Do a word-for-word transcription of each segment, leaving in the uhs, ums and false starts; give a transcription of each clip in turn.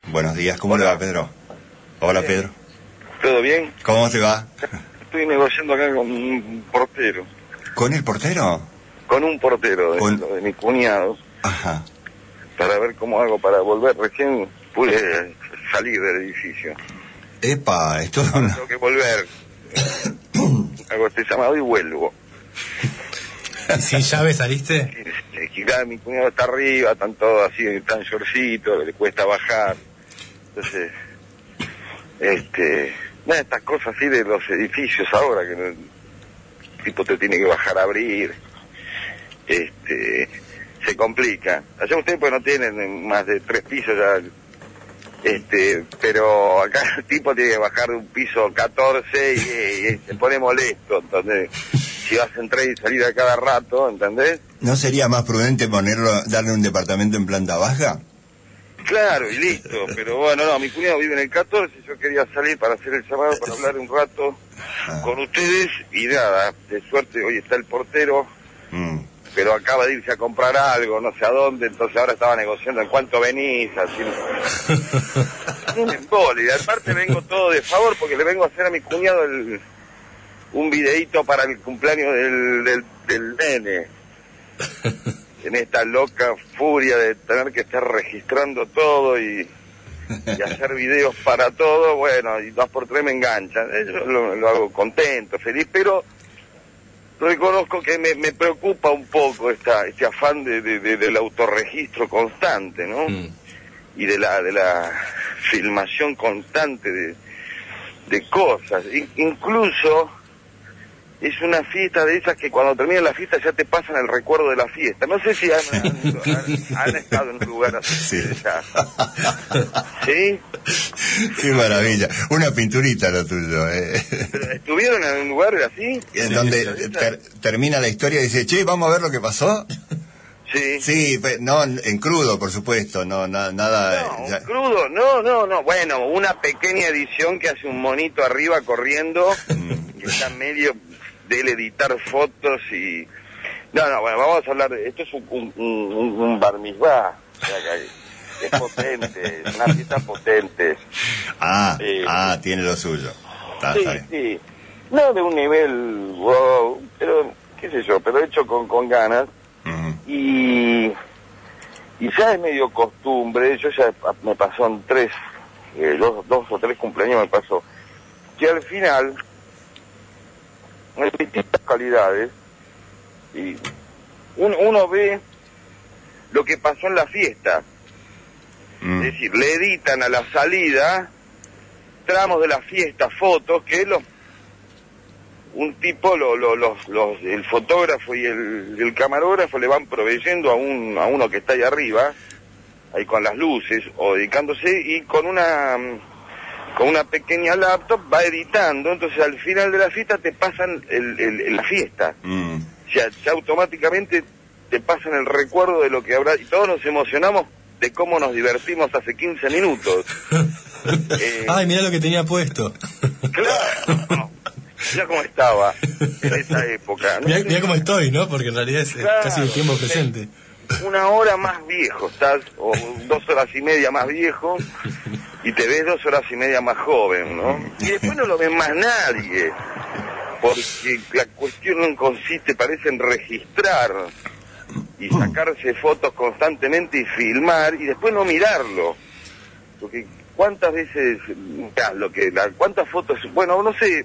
Buenos días, ¿cómo Hola. le va, Pedro? Hola, Bien. Pedro. ¿Todo bien? ¿Cómo te va? Estoy negociando acá con un portero. ¿Con el portero? Con un portero de, Con- de mi cuñado. Ajá. Para ver cómo hago para volver. Recién pude salir del edificio. Epa, esto es Ahora una... tengo que volver. Hago este llamado y vuelvo. ¿Y sin llave saliste? Y, y claro, mi cuñado está arriba, están todos así, tan shortcitos, le cuesta bajar. Entonces, este, nada, estas cosas así de los edificios ahora, que no- el tipo te tiene que bajar a abrir, este, se complica. Allá ustedes pues no tienen más de tres pisos ya, este, pero acá el tipo tiene que bajar de un piso catorce y, y se pone molesto, entonces, si vas a entrar y salir a cada rato, ¿entendés? ¿No sería más prudente ponerlo, darle un departamento en planta baja? Claro, y listo, pero bueno, no, mi cuñado vive en el catorce, yo quería salir para hacer el llamado, para hablar un rato Ah. con ustedes, y nada, de suerte, hoy está el portero, Mm. pero acaba de irse a comprar algo, no sé a dónde, entonces ahora estaba negociando en cuánto venís, así. Un embole, y aparte vengo todo de favor, porque le vengo a hacer a mi cuñado el, un videíto para el cumpleaños del, del, del nene. En esta loca furia de tener que estar registrando todo y, y hacer videos para todo, bueno, y dos por tres me enganchan. Eh, Yo lo, lo hago contento, feliz, pero reconozco que me, me preocupa un poco esta, este afán de, de- de- del autorregistro constante, ¿no? Mm. Y de la, de la filmación constante de, de cosas. In- incluso es una fiesta de esas que cuando termina la fiesta ya te pasan el recuerdo de la fiesta. No sé si han, han- han- han estado en un lugar así. Sí. Ya. ¿Sí? Qué maravilla. Una pinturita lo tuyo, eh. ¿Pero ¿Estuvieron en un lugar así? En donde ter- termina la historia y dice, che, ¿vamos a ver lo que pasó? Sí. Sí, pe- no, en crudo, por supuesto, no, na- nada... No, ya- un crudo, no, no, no. Bueno, una pequeña edición que hace un monito arriba corriendo, Mm. que está medio de él editar fotos y... No, no, bueno, vamos a hablar de... Esto es un, un, un, un bar mitzvah, o sea, que es potente, es una fiesta potente. Ah, Eh, ah, tiene lo suyo. Está, Sí, está bien. sí. No de un nivel wow, pero qué sé yo, pero hecho con, con ganas. Ujú. Y, y ya es medio costumbre, yo ya me pasó en tres, eh, dos, dos o tres cumpleaños me pasó, que al final, en distintas calidades, y uno, uno ve lo que pasó en la fiesta, Mm. es decir, le editan a la salida tramos de la fiesta, fotos, que los un tipo, lo, lo, los, los, el fotógrafo y el, el camarógrafo le van proveyendo a, un, a uno que está ahí arriba, ahí con las luces, o dedicándose, y con una con una pequeña laptop va editando, entonces al final de la fiesta te pasan el, el, el- la fiesta, Mm. o sea, ya automáticamente te pasan el recuerdo de lo que habrá, y todos nos emocionamos de cómo nos divertimos hace quince minutos. Eh, Ay, mirá lo que tenía puesto. Claro, ya cómo estaba en esa época. No Mirá, sé, mirá cómo estoy, ¿no? Porque en realidad es eh, Claro, casi el tiempo sí. presente. una hora más viejo estás, o dos horas y media más viejo, y te ves dos horas y media más joven, ¿no? Y después no lo ves más nadie, porque la cuestión consiste, parece en registrar y sacarse fotos constantemente y filmar, y después no mirarlo. Porque cuántas veces, ya, lo que, la, cuántas fotos, bueno, no sé,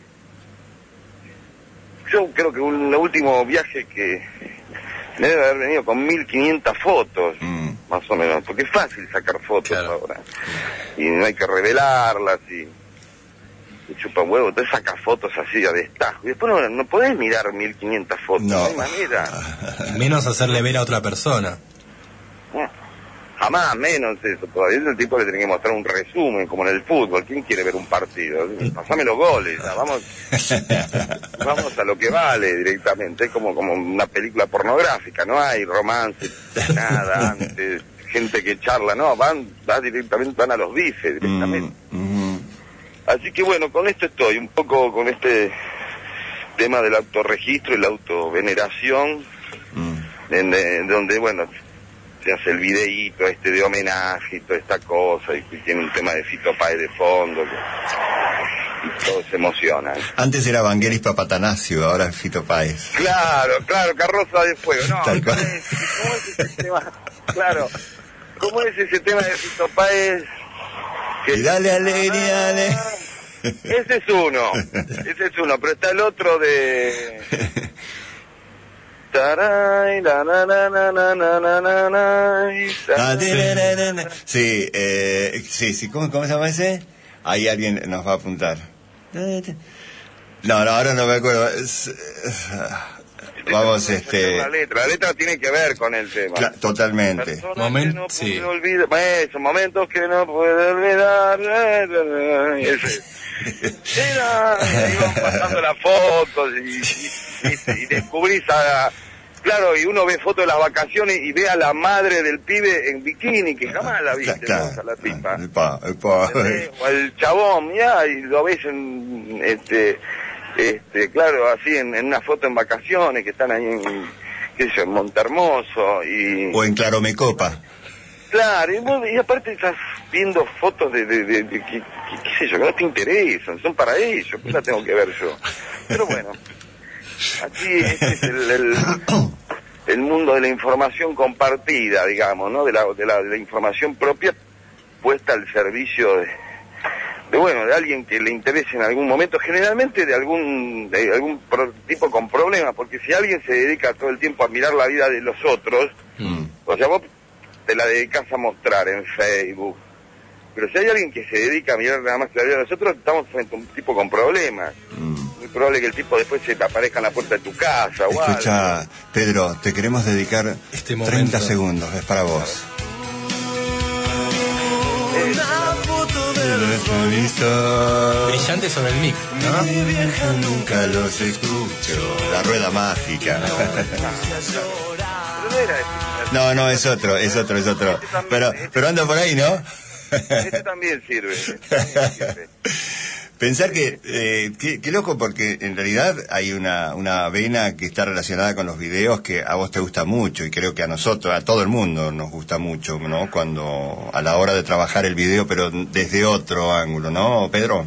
yo creo que un el último viaje que me debe haber venido con mil quinientas fotos, Mm. más o menos, porque es fácil sacar fotos Claro. ahora, y no hay que revelarlas, y, y chupa huevo, entonces sacas fotos así a destajo, y después no, no podés mirar mil quinientas fotos, no, No. hay manera. Menos hacerle ver a otra persona. Jamás, menos eso, todavía el tipo le tiene que mostrar un resumen, como en el fútbol. ¿Quién quiere ver un partido? Pasame los goles, ya, vamos vamos a lo que vale directamente, es como, como una película pornográfica, no hay romance, nada, antes, gente que charla, no, van, van directamente, van a los bifes directamente. Mm. Mm. Así que bueno, con esto estoy, un poco con este tema del autorregistro y la autoveneración, Mm. en, en donde, bueno, se hace el videíto este de homenaje y toda esta cosa, y, y tiene un tema de Fito Páez de fondo, que, y todos se emocionan. Antes era Vangelis Papatanacio, ahora es Fito Páez. Claro, claro, Carroza de Fuego, no, Tal cual. ¿cómo es, cómo es ese tema? Claro, ¿cómo es ese tema de Fito Páez? Que Y dale alegría, dale. Ese es uno, ese es uno, pero está el otro de... Taray, la, na, na, na, na, na, na, na, na, y Ah, taray. de, de, de, de. Sí, eh, sí, sí, ¿cómo, ¿cómo se llama ese? Ahí alguien nos va a apuntar. No, no, ahora no me acuerdo. Es, es, vamos, este... La letra, la letra tiene que ver con el tema. cla- totalmente. Personas Momen- que no pude sí. olvidar, esos momentos que no puedo olvidar. Ese. Era, iban pasando las fotos y, y, y, y descubrís a... Claro, y uno ve fotos de las vacaciones y ve a la madre del pibe en bikini, que jamás la viste, Claro, vos, a la tipa. el pa- el pa- ¿Entendés? O el chabón, ya, y lo ves en, este, este, claro, así en, en una foto en vacaciones, que están ahí en, qué sé yo, en Montehermoso, y... O en Claromecopa. Claro, y, vos- y aparte estás viendo fotos de, de, de, de que, que- qué sé yo, que no te interesan, son para ellos, ¿qué la tengo que ver yo? Pero bueno, aquí este es el, el, el mundo de la información compartida, digamos, ¿no? De la, de la, de la información propia puesta al servicio de, de, bueno, de alguien que le interese en algún momento, generalmente de algún, de algún pro- tipo con problemas, porque si alguien se dedica todo el tiempo a mirar la vida de los otros, Mm. o sea, vos te la dedicas a mostrar en Facebook. Pero si hay alguien que se dedica a mirar nada más que la vida de nosotros, estamos frente a un tipo con problemas. Mm. Muy probable que el tipo después se te aparezca en la puerta de tu casa o algo. Escucha, Pedro, te queremos dedicar Este momento. treinta segundos, es para vos. Eh, Brillante sobre el mic, ¿no? Mi vieja nunca los escucho. La rueda mágica. pero no era este. No, no, es otro, es otro, es otro. Pero, pero anda por ahí, ¿no? Este también sirve. Este también sirve. Pensar que, eh, qué, qué loco, porque en realidad hay una, una vena que está relacionada con los videos que a vos te gusta mucho, y creo que a nosotros, a todo el mundo nos gusta mucho, ¿no? Cuando, a la hora de trabajar el video, pero desde otro ángulo, ¿no, Pedro?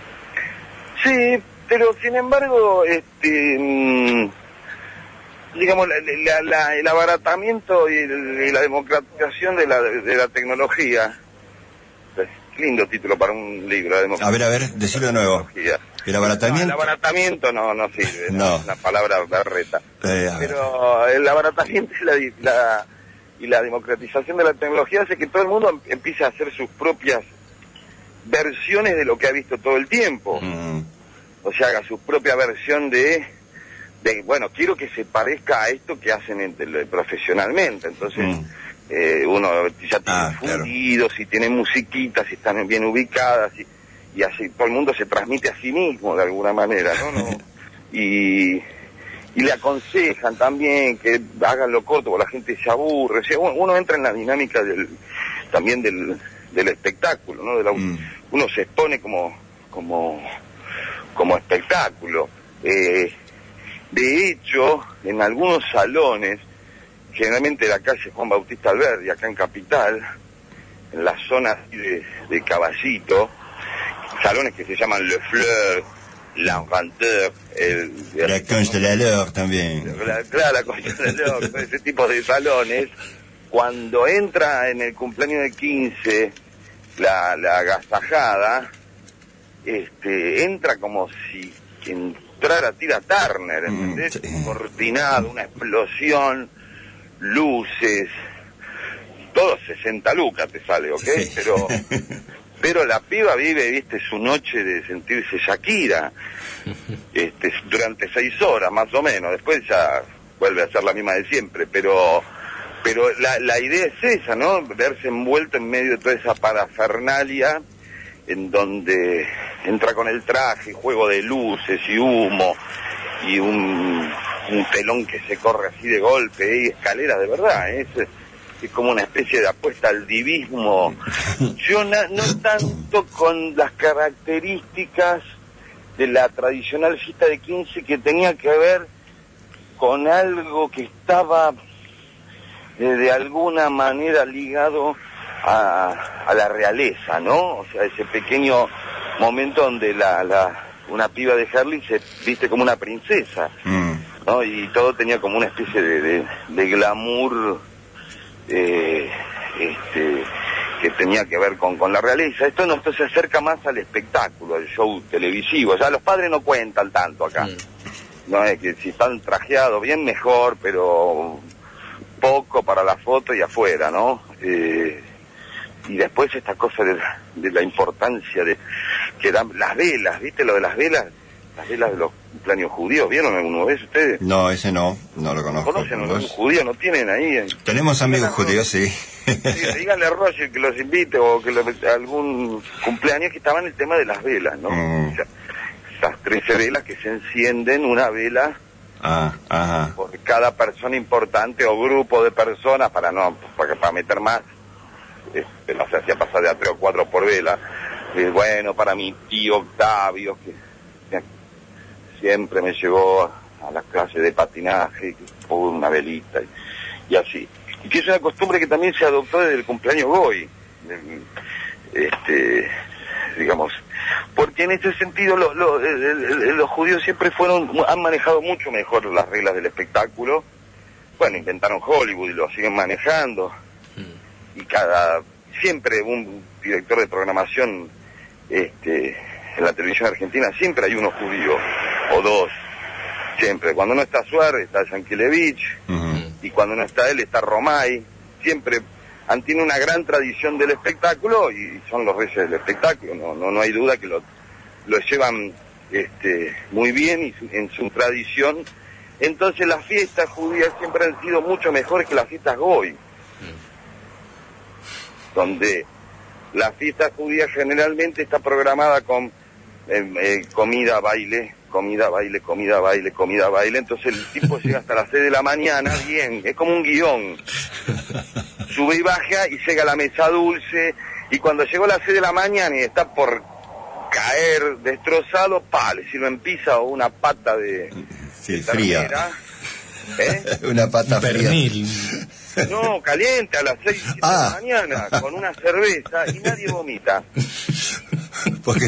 Sí, pero sin embargo, este, mm, digamos, la, la- la- el abaratamiento y, el- y la democratización de la, de la tecnología, es lindo título para un libro, la A democratización ver, a ver, decilo de nuevo. de la tecnología. El No, el abaratamiento. abaratamiento no, no sirve, no. No. Es una palabra berreta. Eh, a ver. Pero el abaratamiento y la, di- la- y la democratización de la tecnología hace que todo el mundo em- empiece a hacer sus propias versiones de lo que ha visto todo el tiempo. Mm, O sea, haga su propia versión de, de, bueno, quiero que se parezca a esto que hacen en- de- profesionalmente. Entonces, Mm. eh, uno ya tiene Ah, claro. fundidos, y tiene musiquitas, y están bien ubicadas, y, y así todo el mundo se transmite a sí mismo de alguna manera, ¿no? ¿No? Y, y le aconsejan también que hagan lo corto, porque la gente se aburre. O sea, uno, uno entra en la dinámica del también del, del espectáculo, ¿no? De la- Mm. Uno se expone como como como espectáculo. Eh, de hecho, en algunos salones, generalmente de la calle Juan Bautista Alberdi, acá en Capital, en la zona así de, de Caballito, salones que se llaman Le Fleur, L'Encanteur, el... La Conche de la Leur también. La- Claro, la Concha de León, ese tipo de salones, cuando entra en el cumpleaños de quince la, la agasajada, este, entra como si entrara Tina Turner, ¿entendés? Mm, sí. Coordinado, una explosión, luces, todo sesenta lucas te sale, ¿ok? Sí. Pero, pero la piba vive, viste, su noche de sentirse Shakira, este, durante seis horas más o menos, después ya vuelve a ser la misma de siempre, pero pero la, la idea es esa, ¿no? Verse envuelto en medio de toda esa parafernalia en donde entra con el traje, juego de luces y humo y un, un telón que se corre así de golpe y escaleras de verdad, ¿eh? es, es como una especie de apuesta al divismo. Yo na- no tanto con las características de la tradicional fiesta de quince, que tenía que ver con algo que estaba eh, de alguna manera ligado a, a la realeza, ¿no? O sea, ese pequeño momento donde la, la una piba de Herley se viste como una princesa, mm. ¿no? Y todo tenía como una especie de, de, de glamour eh, este, que tenía que ver con, con la realeza. Esto no, esto se acerca más al espectáculo, al show televisivo. O sea, los padres no cuentan tanto acá. Mm. No es que si están trajeados bien mejor, pero poco para la foto y afuera, ¿no? Eh, y después esta cosa de la, de la importancia de que dan las velas, ¿viste lo de las velas? Las velas de los cumpleaños judíos, ¿vieron alguna vez ustedes? No, ese no, no lo conozco. ¿Conocen a algún judío? ¿No tienen ahí? En... Tenemos amigos judíos, sí. Sí, díganle a Roger que los invite o que lo, algún cumpleaños que estaban el tema de las velas, ¿no? Mm. O sea, esas trece velas que se encienden, una vela ah, ajá. por cada persona importante o grupo de personas para no para, para meter más. Este, no se hacía pasar de a tres o cuatro por vela. Eh, bueno, para mi tío Octavio, que, que siempre me llevó a, a las clases de patinaje, que puso una velita y, y así. Y que es una costumbre que también se adoptó desde el cumpleaños Goy, este, digamos, porque en ese sentido lo, lo, el, el, los judíos siempre fueron, han manejado mucho mejor las reglas del espectáculo. Bueno, inventaron Hollywood y lo siguen manejando. Y cada siempre un director de programación este en la televisión argentina siempre hay uno judío o dos, siempre. Cuando no está Suárez está Yankelevich, uh-huh. y cuando no está él está Romay. Siempre han tiene una gran tradición del espectáculo y son los reyes del espectáculo. No no no hay duda que lo lo llevan este muy bien y su, en su tradición. Entonces las fiestas judías siempre han sido mucho mejores que las fiestas goy. Uh-huh. Donde la fiesta judía generalmente está programada con eh, eh, comida, baile, comida, baile, comida, baile, comida, baile. Entonces el tipo llega hasta las seis de la mañana, bien, es como un guión. Sube y baja y llega a la mesa dulce. Y cuando llegó a las seis de la mañana y está por caer destrozado, pale, si lo empisa o una pata de, sí, de fría. Ternera, ¿eh? Una pata fría. No, caliente a las seis ah. de la mañana, con una cerveza y nadie vomita. Porque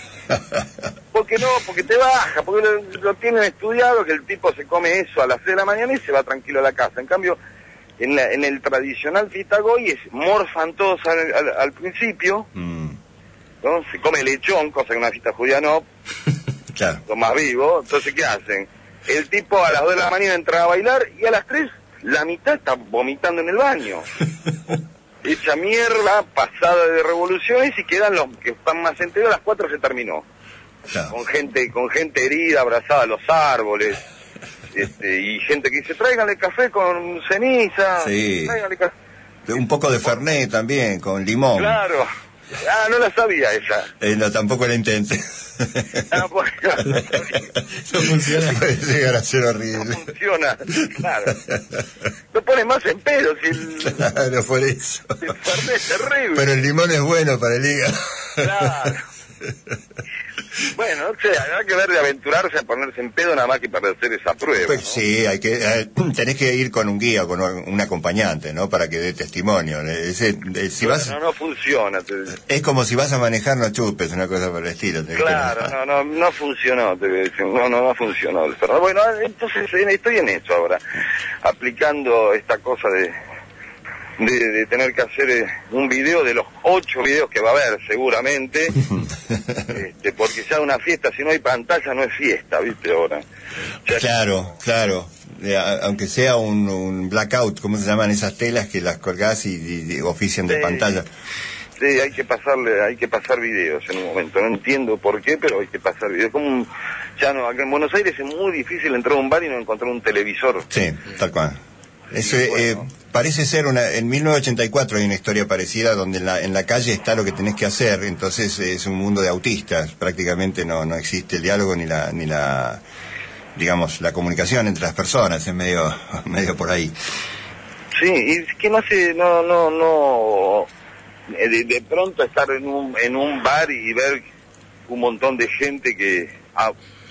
porque no, porque te baja, porque lo, lo tienen estudiado que el tipo se come eso a las seis de la mañana y se va tranquilo a la casa. En cambio, en, la, en el tradicional fiesta goy es morfan todos al, al, al principio, mm. ¿no? Se come lechón, cosa que en una fiesta judía no, claro. Son más vivos. Entonces, ¿qué hacen? El tipo a las dos de la mañana entra a bailar y a las tres la mitad está vomitando en el baño. Hecha mierda, pasada de revoluciones, y quedan los que están más enteros. A las cuatro se terminó. Claro. Con gente con gente herida, abrazada a los árboles. Este, y gente que dice, tráiganle café con ceniza. Sí. Tráiganle café. Un poco de Fernet también, con limón. Claro. Ah, no la sabía esa. Eh, no, tampoco la intenté. Ah, pues, no funciona. Puede llegar a ser horrible. No funciona, claro. Lo pones más en pedo si el... Claro, por eso. El Fernet es terrible. Pero el limón es bueno para el hígado. Claro. Bueno, o sea, hay que ver de aventurarse a ponerse en pedo nada más que para hacer esa prueba. Pues ¿no? sí, hay que eh, tenés que ir con un guía, con un acompañante, ¿no? Para que dé testimonio. Ese, eh, si bueno, vas, no, no funciona. Te... Es como si vas a manejar, no chupes, una cosa por el estilo. Claro, que... no, no, no funcionó. Te no, no, no funcionó. Pero bueno, entonces estoy en eso ahora, aplicando esta cosa de... De, de tener que hacer eh, un video de los ocho videos que va a haber seguramente, este, porque ya una fiesta, si no hay pantalla, no es fiesta, ¿viste? Ahora. Ya claro, claro. Eh, aunque sea un, un blackout, ¿cómo se llaman esas telas que las colgás y, y, y ofician de sí, pantalla? Sí, hay que pasarle, hay que pasar videos en un momento. No entiendo por qué, pero hay que pasar videos. Como un, ya no, acá en Buenos Aires es muy difícil entrar a un bar y no encontrar un televisor. Sí, tal cual. Eso, sí, bueno. eh, parece ser una, en mil novecientos ochenta y cuatro hay una historia parecida donde en la, en la calle está lo que tenés que hacer, entonces eh, es un mundo de autistas, prácticamente no, no existe el diálogo ni la, ni la, digamos, la comunicación entre las personas, es medio, medio por ahí. Sí, y que no sé, no, no, no, de, de pronto estar en un, en un bar y ver un montón de gente que, ah,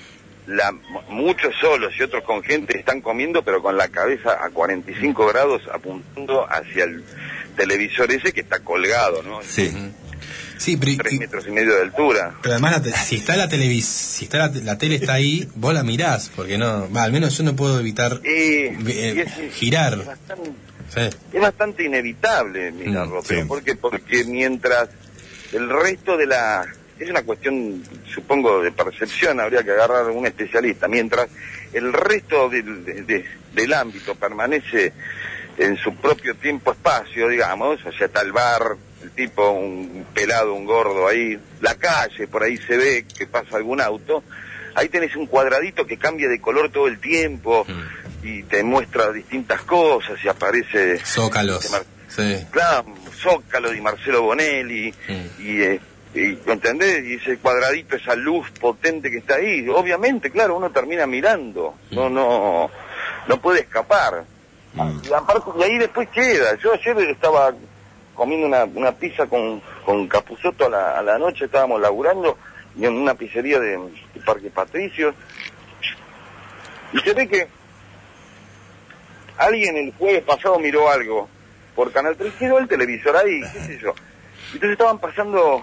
la, muchos solos y otros con gente están comiendo, pero con la cabeza a cuarenta y cinco grados apuntando hacia el televisor ese que está colgado, ¿no? Sí. Sí, pero, Tres metros y medio de altura. Pero además, la te, si está la televis, si está la, la tele está ahí, vos la mirás, porque no, va, al menos yo no puedo evitar Y, eh, y es, girar. Es bastante, Sí. es bastante inevitable mirarlo, Mm, pero sí. ¿por qué? Porque mientras el resto de la... Es una cuestión, supongo, de percepción, habría que agarrar a un especialista. Mientras el resto del, de, de, del ámbito permanece en su propio tiempo-espacio, digamos, o sea, está el bar, el tipo, un pelado, un gordo ahí, la calle, por ahí se ve que pasa algún auto, ahí tenés un cuadradito que cambia de color todo el tiempo mm. y te muestra distintas cosas y aparece... Zócalos. Mar- sí. Claro, Zócalo de Marcelo Bonelli mm. y... Eh, Y, ¿entendés? Y ese cuadradito, esa luz potente que está ahí, obviamente, claro, uno termina mirando, no no no puede escapar. Mm. Y, aparte, y ahí después queda. Yo ayer estaba comiendo una, una pizza con, con Capusotto a la, a la noche, estábamos laburando, y en una pizzería de, de Parque Patricios, y se ve que alguien el jueves pasado miró algo por Canal tres, quedó el televisor ahí, qué sé yo. Entonces estaban pasando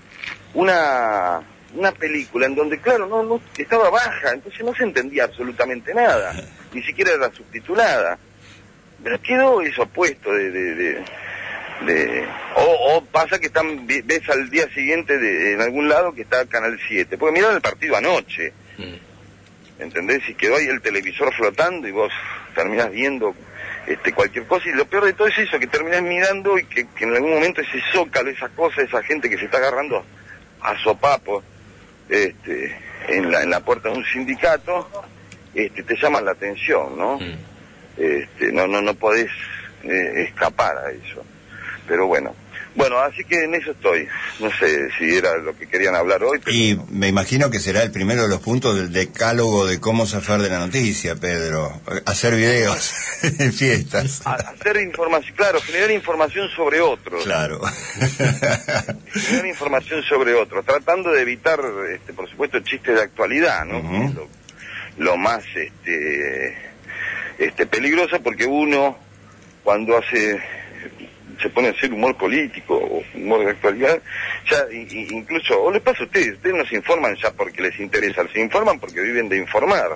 una una película en donde, claro, no, no estaba baja, entonces no se entendía absolutamente nada, ni siquiera era subtitulada. Pero quedó eso puesto de... de, de, de o, o pasa que están ves al día siguiente de, en algún lado que está Canal siete, porque miraron el partido anoche, ¿entendés? Y quedó ahí el televisor flotando y vos terminás viendo este cualquier cosa, y lo peor de todo es eso, que terminás mirando y que, que en algún momento ese zócalo, esa cosa, esa gente que se está agarrando a sopapos este, en la en la puerta de un sindicato, este, te llaman la atención, ¿no? Mm. Este, no no no podés eh, escapar a eso. Pero bueno, bueno, así que en eso estoy. No sé si era lo que querían hablar hoy. Pero... Y me imagino que será el primero de los puntos del decálogo de cómo zafar de la noticia, Pedro. Hacer videos en fiestas. A, hacer información, claro, generar información sobre otros. Claro. Generar información sobre otros, tratando de evitar, este, por supuesto, chistes de actualidad, ¿no? Uh-huh. Lo, lo más este, este peligroso, porque uno, cuando hace... se pone a hacer humor político o humor de actualidad, ya y, incluso, o les pasa a ustedes, ustedes no se informan ya porque les interesa, se informan porque viven de informar,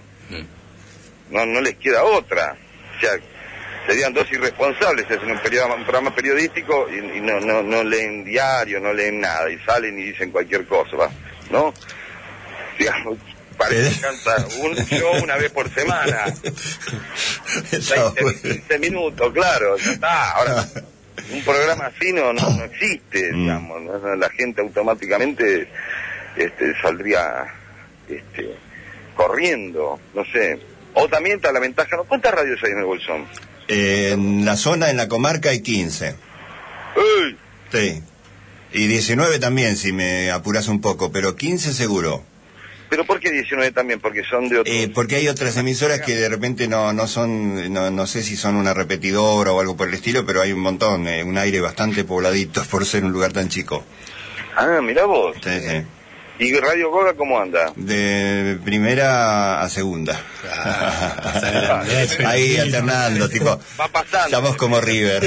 no no les queda otra, o sea, serían dos irresponsables si hacen un, periodama, un programa periodístico y, y no, no no leen diario, no leen nada, y salen y dicen cualquier cosa, ¿va? ¿No? Digamos, parece que canta un show una vez por semana, veinte, quince minutos, claro, ya está, ahora... Un programa así no, no, no existe, digamos, ¿no? La gente automáticamente este, saldría este, corriendo, no sé. O también está la ventaja, ¿no? ¿Cuántas radios hay en el Bolsón? Eh, en la zona, en la comarca hay quince. ¡Uy! Sí. Y diecinueve también, si me apuras un poco, pero quince seguro. ¿Pero por qué diecinueve también? Porque son de otros... Eh, porque hay otras emisoras que de repente no no son, no, no sé si son una repetidora o algo por el estilo, pero hay un montón, eh, un aire bastante pobladito por ser un lugar tan chico. Ah, mirá vos. Sí, sí. ¿Y Radio Goga cómo anda? De primera a segunda. Ah, ahí alternando, tipo, va pasando. Estamos como River.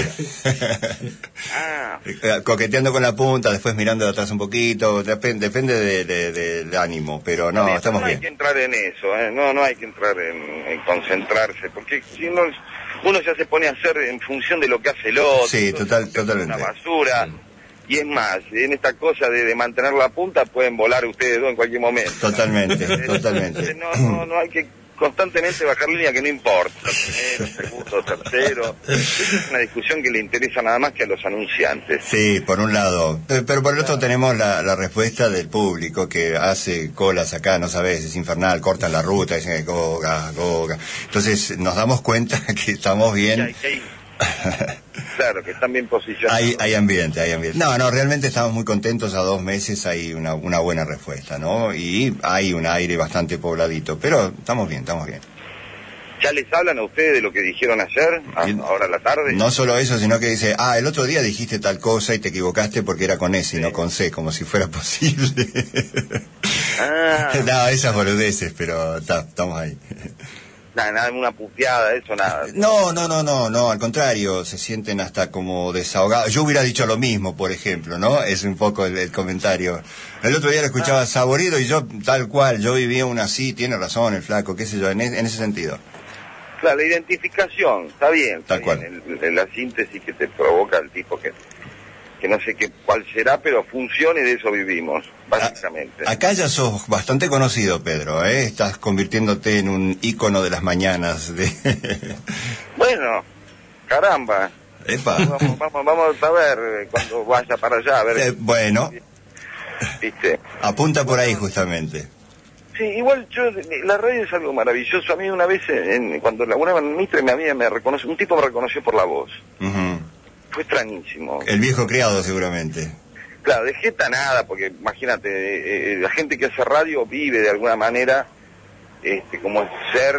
Ah. Coqueteando con la punta, después mirando de atrás un poquito, depende, depende del de, de, de ánimo, pero no, no estamos no bien. No hay que entrar en eso, ¿eh? no, no hay que entrar en, en concentrarse, porque si no, uno ya se pone a hacer en función de lo que hace el otro. Sí, total, totalmente. Una basura. Sí. Y es más, en esta cosa de, de mantener la punta pueden volar ustedes dos en cualquier momento. Totalmente, totalmente. No, no, no hay que constantemente bajar línea, que no importa. Primero, segundo, tercero. Esa es una discusión que le interesa nada más que a los anunciantes. Sí, por un lado. Pero por el otro tenemos la, la respuesta del público que hace colas acá, no sabes, es infernal, cortan la ruta, dicen goga, goga. Entonces nos damos cuenta que estamos bien. Que hay, que hay... Claro, que están bien posicionados. Hay, hay ambiente, hay ambiente. No, no, realmente estamos muy contentos. A dos meses hay una, una buena respuesta, ¿no? Y hay un aire bastante pobladito, pero estamos bien, estamos bien. ¿Ya les hablan a ustedes de lo que dijeron ayer, a, ahora a la tarde? No solo eso, sino que dice, ah, el otro día dijiste tal cosa y te equivocaste porque era con S y no con C, como si fuera posible. Ah. No, esas boludeces, pero ta, estamos ahí. Nada, nada, una puteada, eso, nada. No, no, no, no, no, al contrario, se sienten hasta como desahogados. Yo hubiera dicho lo mismo, por ejemplo, ¿no? Es un poco el, el comentario. El otro día lo escuchaba ah. Saborido y yo, tal cual, yo vivía una así, tiene razón el flaco, qué sé yo, en, es, en ese sentido. Claro, la identificación, está bien, está tal bien, cual. El, el, la síntesis que te provoca el tipo que... que no sé qué cuál será, pero funciona y de eso vivimos, básicamente. A, acá ya sos bastante conocido, Pedro, ¿eh? Estás convirtiéndote en un ícono de las mañanas. De... Bueno, caramba. Epa. Vamos, vamos, vamos a ver cuando vaya para allá, a ver. Eh, bueno. ¿Viste? Apunta por ahí justamente. Sí, igual yo, la radio es algo maravilloso. A mí una vez, en, cuando laburaba en Mitre, me había, me reconoció, un tipo me reconoció por la voz. Uh-huh. Fue extrañísimo. El viejo criado, seguramente. Claro, de jeta nada, porque imagínate, eh, la gente que hace radio vive de alguna manera este, como ser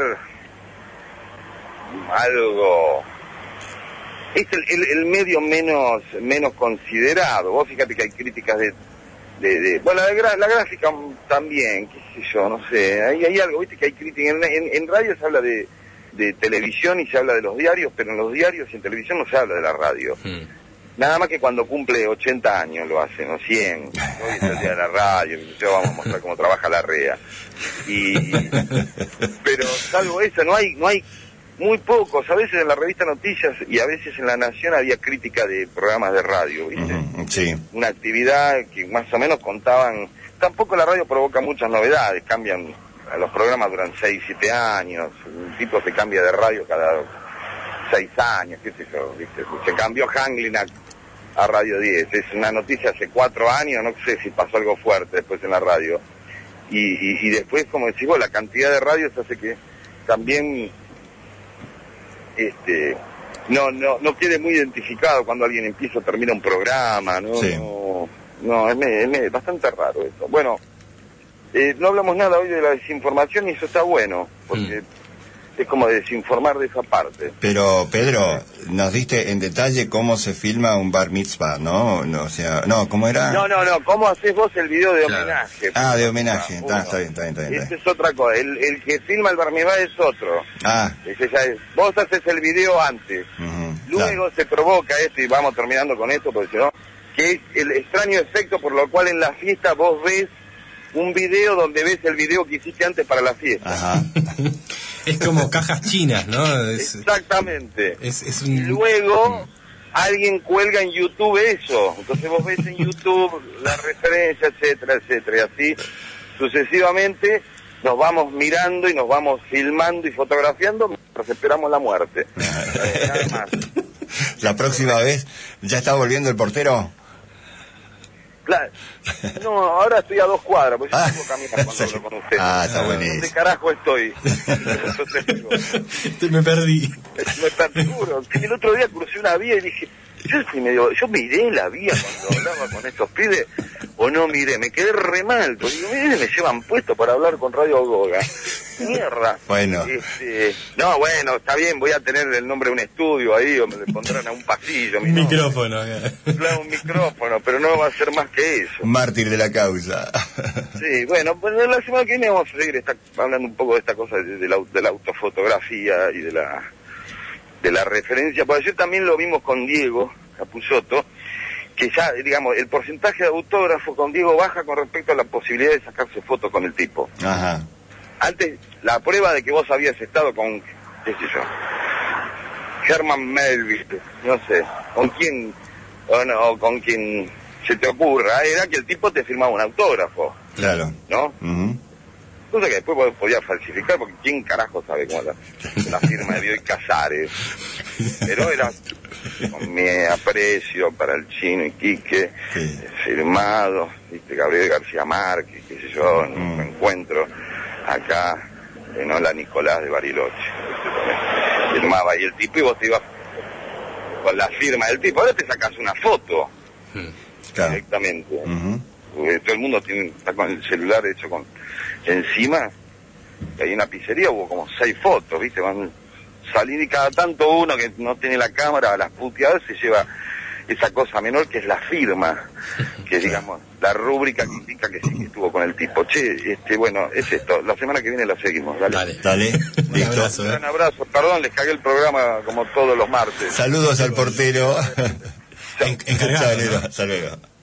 algo... Es el, el, el medio menos menos considerado. Vos fíjate que hay críticas de... de, de bueno, la, gra, la gráfica también, qué sé yo, no sé. Hay, hay algo, viste, que hay críticas. En, en, en radio se habla de... de televisión y se habla de los diarios, pero en los diarios y en televisión no se habla de la radio. Hmm. Nada más que cuando cumple ochenta años lo hacen, o cien. Hoy es el día de la radio, yo vamos a mostrar cómo trabaja la R E A. Y, pero salvo eso, no hay, no hay muy pocos. A veces en la revista Noticias y a veces en La Nación había crítica de programas de radio, ¿viste? Uh-huh, sí. Una actividad que más o menos contaban. Tampoco la radio provoca muchas novedades, cambian. Los programas duran seis, siete años, un tipo se cambia de radio cada seis años, qué sé yo, ¿viste? Se cambió Hanglin a, a Radio diez, es una noticia hace cuatro años, no sé si pasó algo fuerte después en la radio. Y, y, y después, como decís vos, la cantidad de radios hace que también este no no no quede muy identificado cuando alguien empieza o termina un programa, ¿no? Sí. No, no es, es, es bastante raro esto. Bueno, Eh, no hablamos nada hoy de la desinformación y eso está bueno, porque mm. es como desinformar de esa parte. Pero, Pedro, nos diste en detalle cómo se filma un bar mitzvah, ¿no? no o sea, no, ¿cómo era? No, no, no, ¿cómo haces vos el video de claro. homenaje? Ah, de homenaje, está, está bien, está bien, está bien. Esa es otra cosa, el, el que filma el bar mitzvah es otro. Ah. Ese ya es, vos haces el video antes, uh-huh. luego claro. se provoca esto, y vamos terminando con esto, porque si no, que es el extraño efecto por lo cual en la fiesta vos ves un video donde ves el video que hiciste antes para la fiesta. Ajá. Es como cajas chinas, ¿no? Es, exactamente. Es, es un... Y luego alguien cuelga en YouTube eso. Entonces vos ves en YouTube la referencia, etcétera, etcétera. Y así sucesivamente nos vamos mirando y nos vamos filmando y fotografiando mientras esperamos la muerte. Nada más. La próxima vez, ¿ya está volviendo el portero? Claro. No, ahora estoy a dos cuadras, porque yo ah, tengo que caminar cuando hablo con usted. Ah, está buenísimo. ¿Dónde carajo estoy? Me perdí. Me perdí, seguro. El otro día crucé una vía y dije, yo fui medio, yo miré la vía cuando hablaba con estos pibes, o no miré, me quedé re mal, porque digo, miren, me llevan puesto para hablar con Radio Goga. Mierda. Bueno. Este, no, bueno, está bien, voy a tener el nombre de un estudio ahí, o me le pondrán a un pasillo. Un micrófono. Claro, un micrófono, pero no va a ser más que eso. Mártir de la causa. Sí, bueno, pues la semana que viene vamos a seguir esta, hablando un poco de esta cosa de, de, la, de la autofotografía y de la de la referencia. Por ayer también lo vimos con Diego Capusotto, que ya, digamos, el porcentaje de autógrafo con Diego baja con respecto a la posibilidad de sacarse fotos con el tipo. Ajá. Antes, la prueba de que vos habías estado con, qué sé yo, Herman Melville, no sé, con quién, o no, con quién se te ocurra, era que el tipo te firmaba un autógrafo. Claro. ¿No? Uh-huh. Cosa que después podía falsificar, porque quién carajo sabe cómo la, la firma de Bioy Casares. Pero era con mi aprecio para el Chino y Quique, sí. Firmado, viste, Gabriel García Márquez, qué sé yo, en un uh-huh. encuentro acá en Hola Nicolás de Bariloche. Firmaba ahí el tipo y vos te ibas con la firma del tipo. Ahora te sacas una foto claro. directamente. Uh-huh. Todo el mundo tiene, está con el celular hecho con encima. Hay una pizzería, hubo como seis fotos, viste, van salir y cada tanto uno que no tiene la cámara a las puteadas se lleva esa cosa menor que es la firma, que digamos, la rúbrica que indica que sí que estuvo con el tipo. Che, este, bueno, es esto, la semana que viene la seguimos, dale. Dale, Dale, un listo. abrazo, Un ¿eh? gran abrazo, perdón, les cagué el programa como todos los martes. Saludos al portero. En- encargado, Chao, ¿no? Hasta luego.